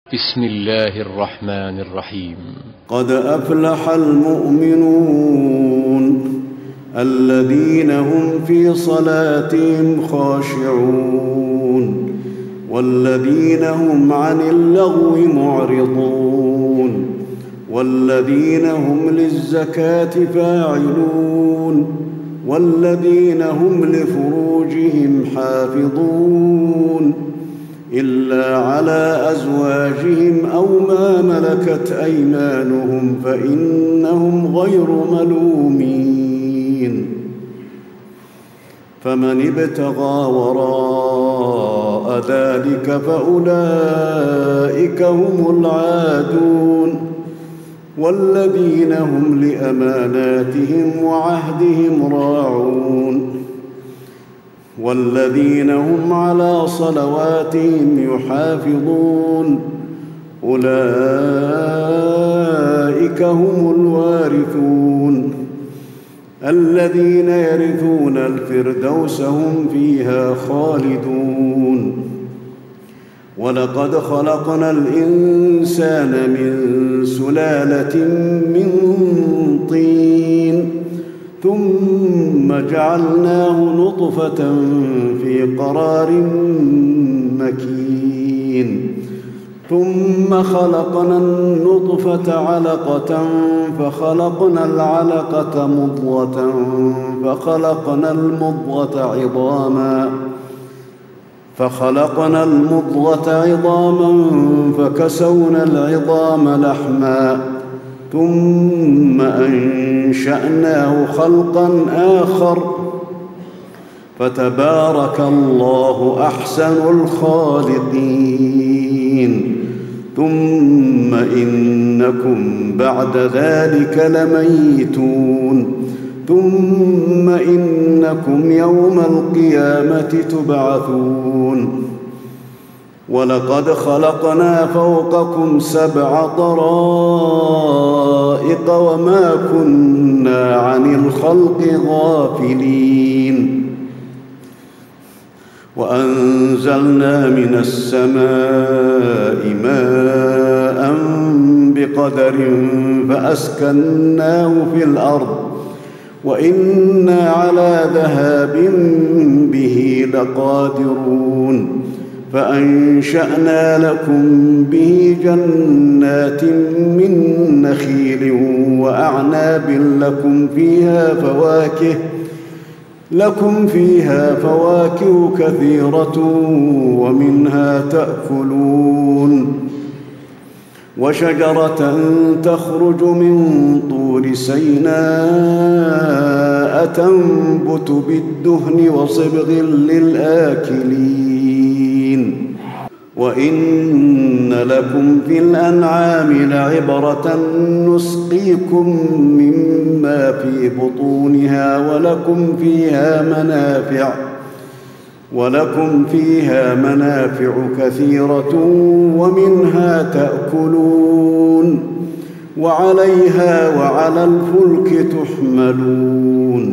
بسم الله الرحمن الرحيم. قد أفلح المؤمنون الذين هم في صلاتهم خاشعون والذين هم عن اللغو معرضون والذين هم للزكاة فاعلون والذين هم لفروجهم حافظون إلا على أزواجهم أو ما ملكت أيمانهم فإنهم غير ملومين. فمن ابتغى وراء ذلك فأولئك هم العادون والذين هم لأماناتهم وعهدهم راعون والذين هم على صلواتهم يحافظون أولئك هم الوارثون الذين يرثون الفردوس هم فيها خالدون. ولقد خلقنا الإنسان من سلالة من طين ثم جعلناه نطفة في قرار مكين ثم خلقنا النطفة علقة فخلقنا العلقة مضغة فخلقنا المضغة عظاما فكسونا العظام لحما ثم أنشأناه خلقا آخر فتبارك الله أحسن الخالقين. ثم إنكم بعد ذلك لميتون ثم إنكم يوم القيامة تبعثون. ولقد خلقنا فوقكم 7 طرائق وما كنا عن الخلق غافلين. وأنزلنا من السماء ماء بقدر فأسكناه في الأرض وإنا على ذهاب به لقادرون. فأنشأنا لكم به جنات من نخيل وأعناب لكم فيها فواكه كثيرة ومنها تأكلون. وشجرة تخرج من طور سيناء تنبت بالدهن وصبغ للآكلين. وإن لكم في الأنعام لعبرة نسقيكم مما في بطونها ولكم فيها منافع كثيرة ومنها تأكلون وعليها وعلى الفلك تحملون.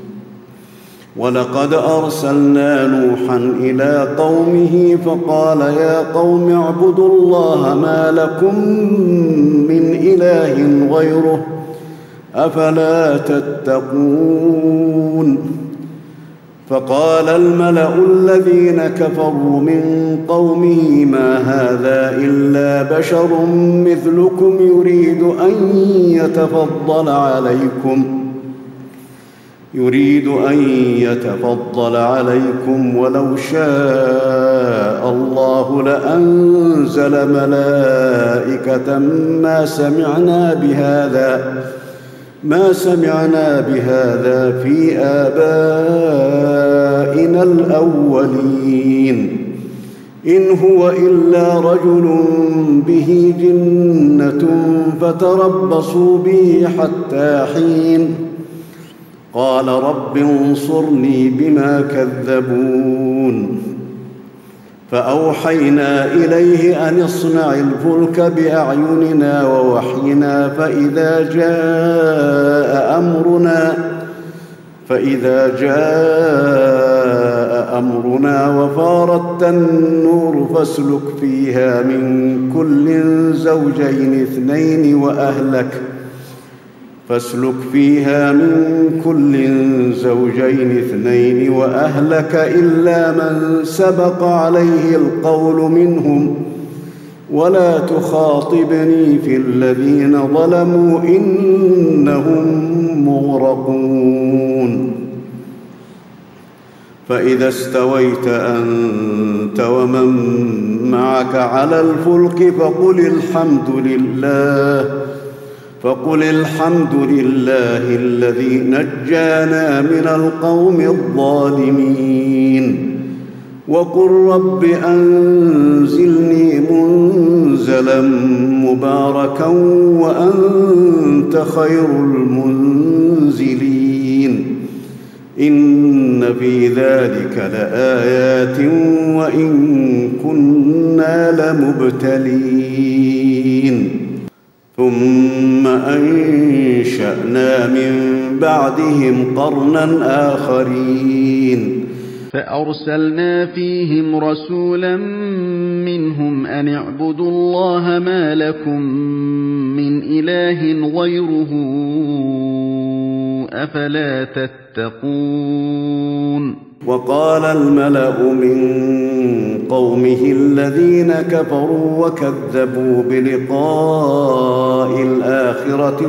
ولقد أرسلنا نوحا إلى قومه فقال يا قوم اعبدوا الله ما لكم من إله غيره أفلا تتقون. فقال الملأ الذين كفروا من قومه ما هذا إلا بشر مثلكم يريد أن يتفضل عليكم ولو شاء الله لأنزل ملائكة ما سمعنا بهذا في آبائنا الأولين إن هو إلا رجل به جنة فتربصوا به حتى حين. قال رب انصرني بما كذبون. فأوحينا إليه أن اصنع الفلك بأعيننا ووحينا فإذا جاء أمرنا وفارت النور فاسلك فيها من كل زوجين اثنين وأهلك إلا من سبق عليه القول منهم ولا تخاطبني في الذين ظلموا إنهم مغرقون فإذا استويت أنت ومن معك على الفلك فقل الحمد لله الذي نجانا من القوم الظالمين وقل رب أنزلني منزلا مباركا وأنت خير المنزلين إن في ذلك لآيات وإن كنا لمبتلين ثم أنشأنا من بعدهم قرنا آخرين فأرسلنا فيهم رسولا منهم أن اعبدوا الله ما لكم من إله غيره أفلا تتقون وقال الملأ من قومه الذين كفروا وكذبوا بلقاء الآخرة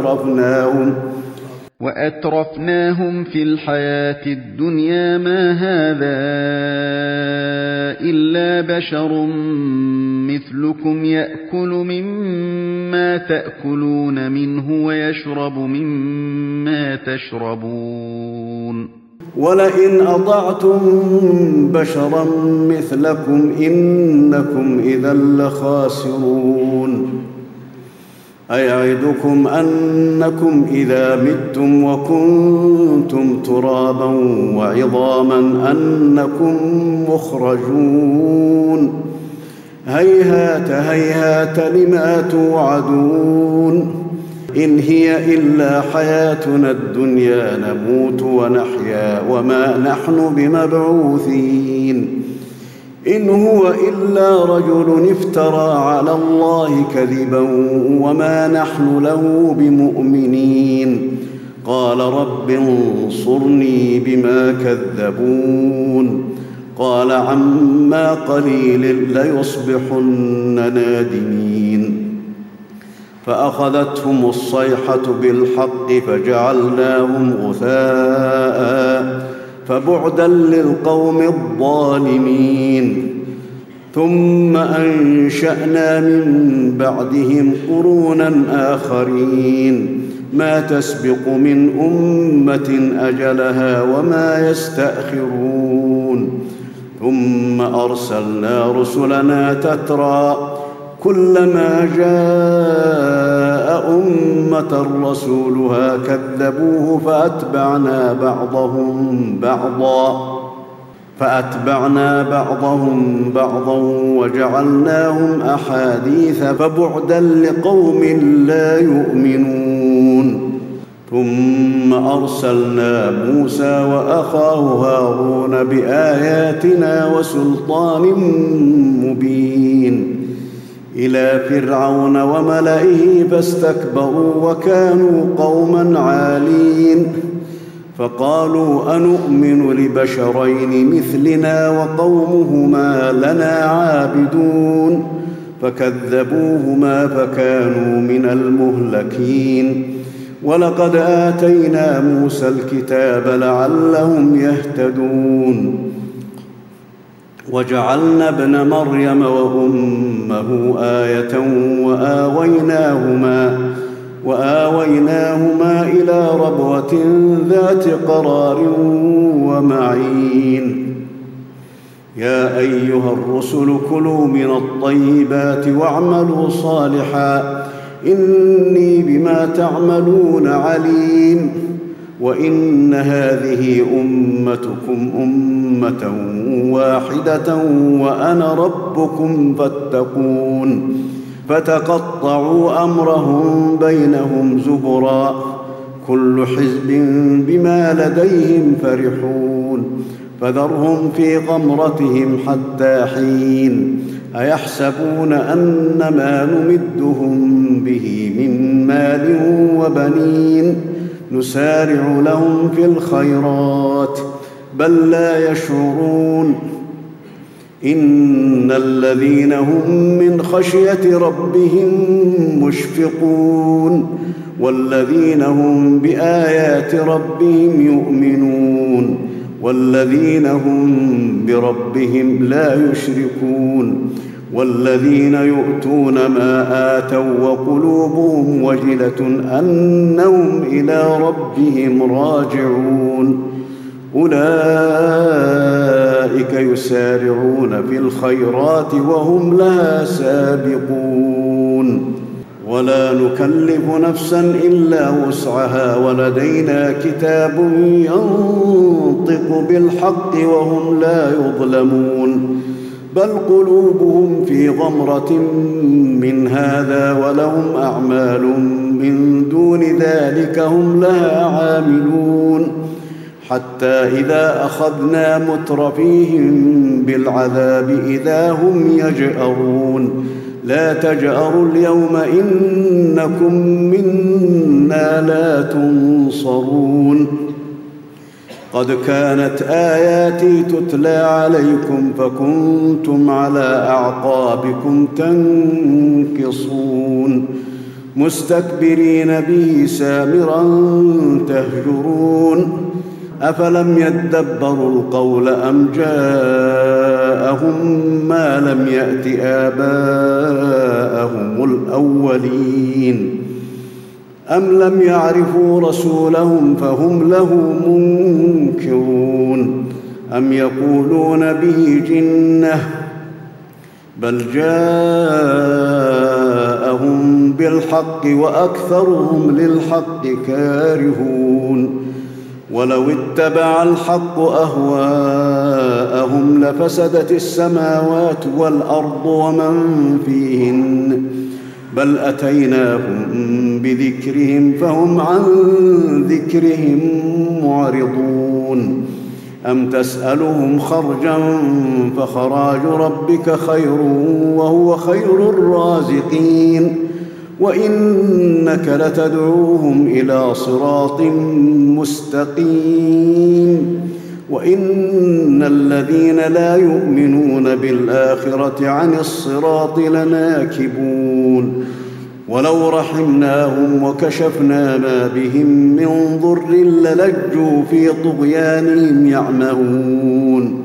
وأترفناهم في الحياة الدنيا ما هذا إلا بشر مثلكم يأكل مما تأكلون منه ويشرب مما تشربون ولئن أطعتم بشرا مثلكم إنكم إذا لخاسرون أيعدكم أنكم إذا متم وكنتم ترابا وعظاما أنكم مخرجون هيهات هيهات لما توعدون إن هي إلا حياتنا الدنيا نموت ونحيا وما نحن بمبعوثين إن هو إلا رجل افترى على الله كذبا وما نحن له بمؤمنين قال رب انصرني بما كذبون قال عما قليل ليصبحن نادمين فأخذتهم الصيحة بالحق فجعلناهم غثاء فبعدا للقوم الظالمين ثم أنشأنا من بعدهم قرونا آخرين ما تسبق من أمة أجلها وما يستأخرون ثم أرسلنا رسلنا تترى كلما جاء أمة رسولها كذبوه فأتبعنا بعضهم بعضا وجعلناهم أحاديث فبعدا لقوم لا يؤمنون ثم أرسلنا موسى وأخاه هارون بآياتنا وسلطان مبين إلى فرعون وملئه فاستكبروا وكانوا قوما عالين فقالوا أنؤمن لبشرين مثلنا وقومهما لنا عابدون فكذبوهما فكانوا من المهلكين ولقد آتينا موسى الكتاب لعلهم يهتدون وجعلنا ابن مريم وأمه آية وآويناهما إلى ربوة ذات قرار ومعين يا أيها الرسل كلوا من الطيبات واعملوا صالحا إني بما تعملون عليم وإن هذه أمتكم أمة واحدة وأنا ربكم فاتقون فتقطعوا أمرهم بينهم زبرا كل حزب بما لديهم فرحون فذرهم في غمرتهم حتى حين أيحسبون أن ما نمدهم به من مال وبنين نسارع لهم في الخيرات بل لا يشعرون إن الذين هم من خشية ربهم مشفقون والذين هم بآيات ربهم يؤمنون والذين هم بربهم لا يشركون والذين يؤتون ما آتوا وقلوبهم وجلة أنهم إلى ربهم راجعون أولئك يسارعون في الخيرات وهم لها سابقون ولا نكلف نفسا إلا وسعها ولدينا كتاب ينطق بالحق وهم لا يظلمون بل قلوبهم في غمرة من هذا ولهم أعمال من دون ذلك هم لها عاملون حتى إذا أخذنا مترفيهم بالعذاب إذا هم يجأرون لا تجأروا اليوم إنكم منا لا تنصرون قد كانت آياتي تتلى عليكم فكنتم على أعقابكم تنكصون مستكبرين به سامرا تهجرون أفلم يدبروا القول أم جاءهم ما لم يأت آباءهم الأولين أم لم يعرفوا رسولهم فهم له منكرون أم يقولون به جنة بل جاءهم بالحق وأكثرهم للحق كارهون ولو اتبع الحق أهواءهم لفسدت السماوات والأرض ومن فيهن بل أتيناهم بذكرهم فهم عن ذكرهم معرضون أم تسألهم خرجا فخراج ربك خير وهو خير الرازقين وإنك لتدعوهم إلى صراط مستقيم وإن الذين لا يؤمنون بالآخرة عن الصراط لناكبون ولو رحمناهم وكشفنا ما بهم من ضر للجوا في طغيانهم يعمهون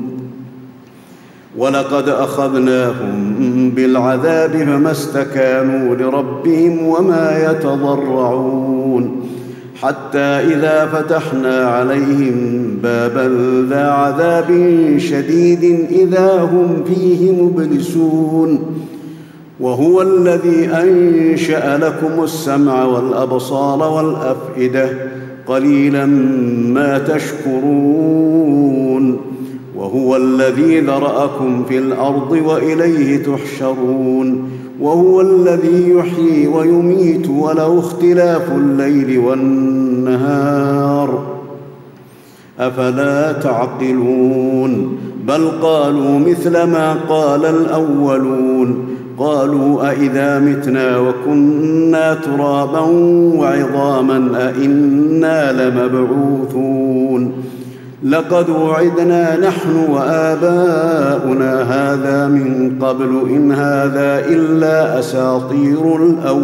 ولقد أخذناهم بالعذاب فما استكانوا لربهم وما يتضرعون حتى إذا فتحنا عليهم بابا ذا عذاب شديد إذا هم فيه مبلسون وهو الذي أنشأ لكم السمع والأبصار والأفئدة قليلا ما تشكرون وهو الذي ذرأكم في الأرض وإليه تحشرون وهو الذي يحيي ويميت وله اختلاف الليل والنهار أفلا تعقلون بل قالوا مثل ما قال الأولون قالوا أئذا متنا وكنا ترابا وعظاما أئنا لمبعوثون لقد وعدنا نحن وآباؤنا هذا من قبل إن هذا إلا أساطير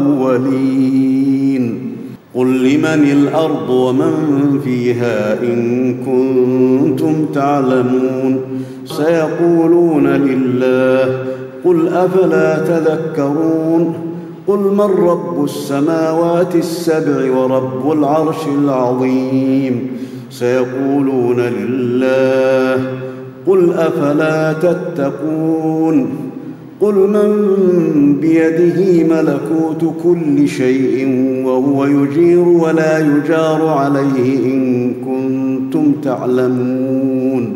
الأولين قل لمن الأرض ومن فيها إن كنتم تعلمون سيقولون لله قل أفلا تذكرون قل من رب السماوات السبع ورب العرش العظيم سيقولون لله قل أفلا تتقون قل من بيده ملكوت كل شيء وهو يجير ولا يجار عليه إن كنتم تعلمون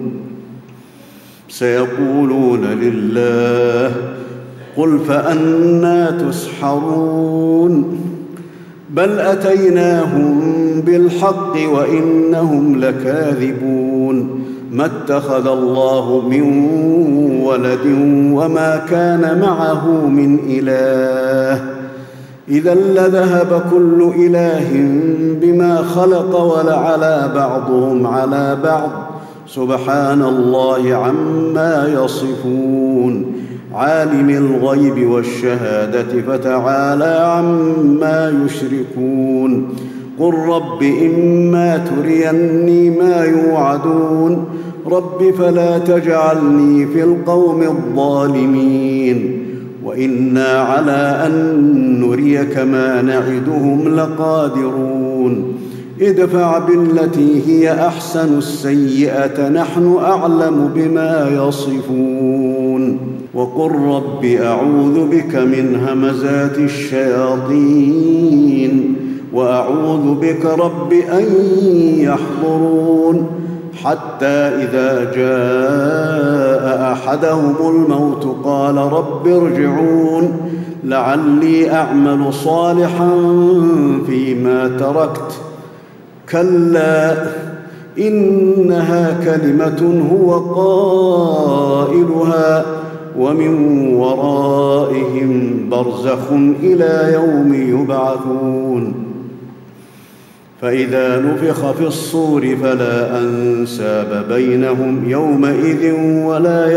سيقولون لله قل فأنى تسحرون بل أتيناهم بالحق وإنهم لكاذبون ما اتخذ الله من ولد وما كان معه من إله إذا لذهب كل إله بما خلق ولعلى بعضهم على بعض سبحان الله عما يصفون عالم الغيب والشهادة فتعالى عما يشركون قل رب إما تريني ما يوعدون رب فلا تجعلني في القوم الظالمين وإنا على أن نريك ما نعدهم لقادرون ادفع بالتي هي أحسن السيئة نحن أعلم بما يصفون وقل رب أعوذ بك من همزات الشياطين وأعوذ بك رب أن يحضرون حتى إذا جاء أحدهم الموت قال رب ارجعون لعلي أعمل صالحا فيما تركت كلا إنها كلمة هو قائلها ومن ورائهم برزخ إلى يوم يبعثون فإذا نفخ في الصور فلا أنساب بينهم يومئذ ولا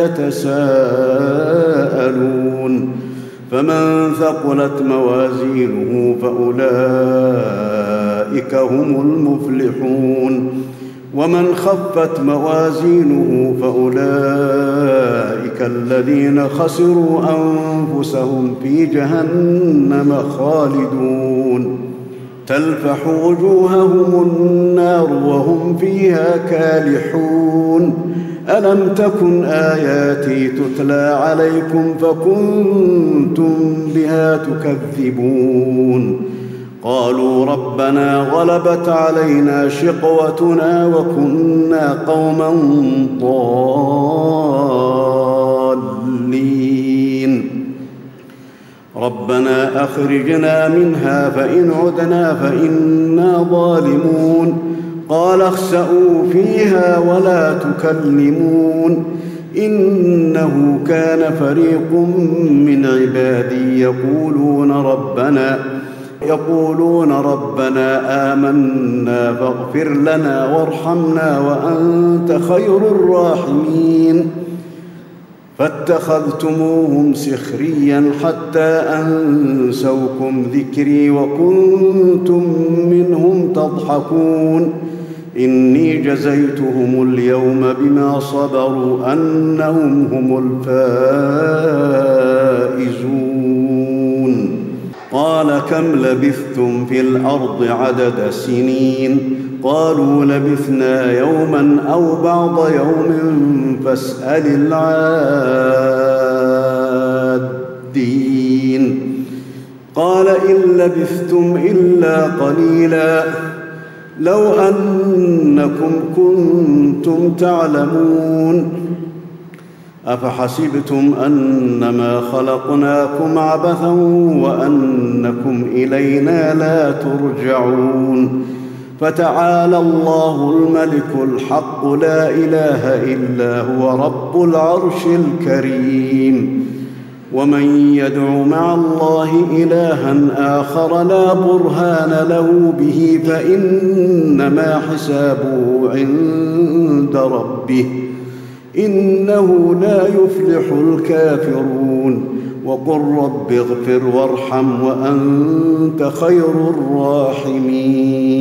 يتساءلون فمن ثقلت موازينه فأولئك هم المفلحون ومن خفت موازينه فأولئك الذين خسروا أنفسهم في جهنم خالدون تلفح وجوههم النار وهم فيها كالحون ألم تكن آياتي تتلى عليكم فكنتم بها تكذبون قالوا ربنا غلبت علينا شقوتنا وكنا قوما ضالين ربنا أخرجنا منها فإن عدنا فإنا ظالمون قال اخسئوا فيها ولا تكلمون إنه كان فريق من عبادي يقولون ربنا آمنا فاغفر لنا وارحمنا وأنت خير الراحمين فاتخذتموهم سخريا حتى أنسوكم ذكري وكنتم منهم تضحكون إني جزيتهم اليوم بما صبروا أنهم هم الفائزون قال كم لبثتم في الأرض عدد سنين قالوا لبثنا يوما أو بعض يوم فاسأل العادين قال إن لبثتم إلا قليلا لو أنكم كنتم تعلمون أفحسبتم أنما خلقناكم عبثا وأنكم إلينا لا ترجعون فتعالى الله الملك الحق لا إله إلا هو رب العرش الكريم ومن يدع مع الله إلها آخر لا برهان له به فإنما حسابه عند ربه إنه لا يفلح الكافرون وقل رب اغفر وارحم وأنت خير الراحمين